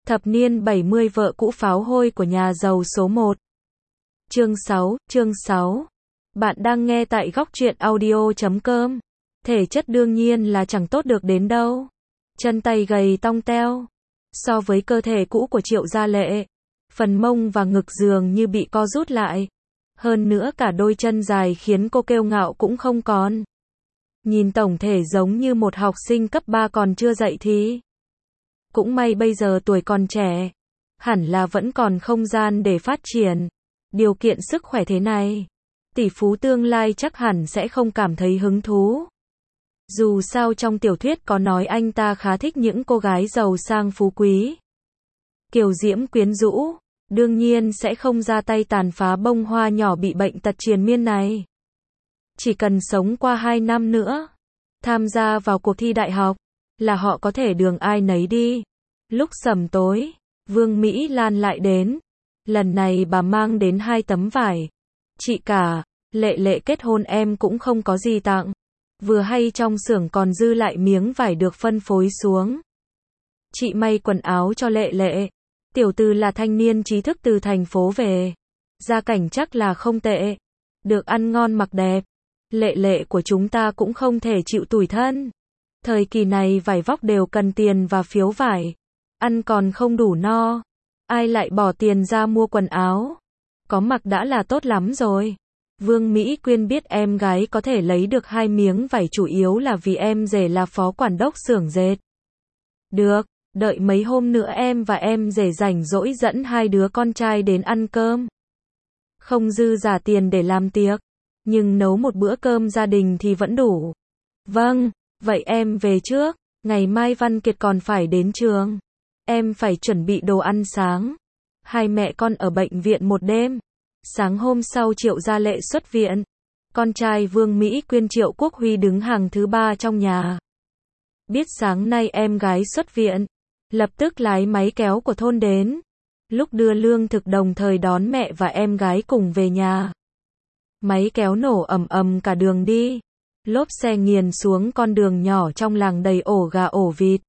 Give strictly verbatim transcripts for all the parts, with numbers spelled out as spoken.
Thập niên bảy mươi vợ cũ pháo hôi của nhà giàu số một. Chương sáu, chương sáu. Bạn đang nghe tại góc truyện audio chấm com. Thể chất đương nhiên là chẳng tốt được đến đâu. Chân tay gầy tong teo. So với cơ thể cũ của Triệu Gia Lệ, phần mông và ngực dường như bị co rút lại. Hơn nữa cả đôi chân dài khiến cô kiêu ngạo cũng không còn. Nhìn tổng thể giống như một học sinh cấp ba còn chưa dậy thì. Cũng may bây giờ tuổi còn trẻ, hẳn là vẫn còn không gian để phát triển. Điều kiện sức khỏe thế này, tỷ phú tương lai chắc hẳn sẽ không cảm thấy hứng thú. Dù sao trong tiểu thuyết có nói anh ta khá thích những cô gái giàu sang phú quý, kiều diễm quyến rũ, đương nhiên sẽ không ra tay tàn phá bông hoa nhỏ bị bệnh tật triền miên này. Chỉ cần sống qua hai năm nữa, tham gia vào cuộc thi đại học, là họ có thể đường ai nấy đi. Lúc sầm tối, Vương Mỹ Lan lại đến. Lần này bà mang đến hai tấm vải. Chị cả, Lệ Lệ kết hôn em cũng không có gì tặng. Vừa hay trong xưởng còn dư lại miếng vải được phân phối xuống. Chị may quần áo cho Lệ Lệ. Tiểu Từ là thanh niên trí thức từ thành phố về. Gia cảnh chắc là không tệ. Được ăn ngon mặc đẹp. Lệ Lệ của chúng ta cũng không thể chịu tủi thân. Thời kỳ này vải vóc đều cần tiền và phiếu vải. Ăn còn không đủ no. Ai lại bỏ tiền ra mua quần áo? Có mặc đã là tốt lắm rồi. Vương Mỹ Quyên biết em gái có thể lấy được hai miếng vải chủ yếu là vì em rể là phó quản đốc xưởng dệt. Được, đợi mấy hôm nữa em và em rể rảnh rỗi dẫn hai đứa con trai đến ăn cơm. Không dư giả tiền để làm tiệc, nhưng nấu một bữa cơm gia đình thì vẫn đủ. Vâng, vậy em về trước, ngày mai Văn Kiệt còn phải đến trường. Em phải chuẩn bị đồ ăn sáng. Hai mẹ con ở bệnh viện một đêm. Sáng hôm sau Triệu Gia Lệ xuất viện. Con trai Vương Mỹ Quyên Triệu Quốc Huy đứng hàng thứ ba trong nhà. Biết sáng nay em gái xuất viện, lập tức lái máy kéo của thôn đến. Lúc đưa lương thực đồng thời đón mẹ và em gái cùng về nhà. Máy kéo nổ ầm ầm cả đường đi. Lốp xe nghiền xuống con đường nhỏ trong làng đầy ổ gà ổ vịt.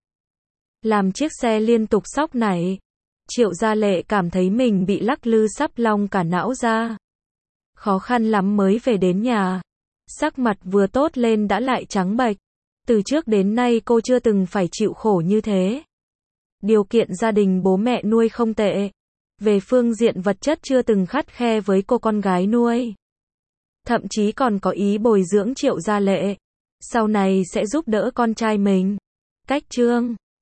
Làm chiếc xe liên tục xóc nảy. Triệu Gia Lệ cảm thấy mình bị lắc lư sắp long cả não ra. Khó khăn lắm mới về đến nhà. Sắc mặt vừa tốt lên đã lại trắng bệch. Từ trước đến nay cô chưa từng phải chịu khổ như thế. Điều kiện gia đình bố mẹ nuôi không tệ. Về phương diện vật chất chưa từng khắt khe với cô con gái nuôi. Thậm chí còn có ý bồi dưỡng Triệu Gia Lệ. Sau này sẽ giúp đỡ con trai mình. Cách chương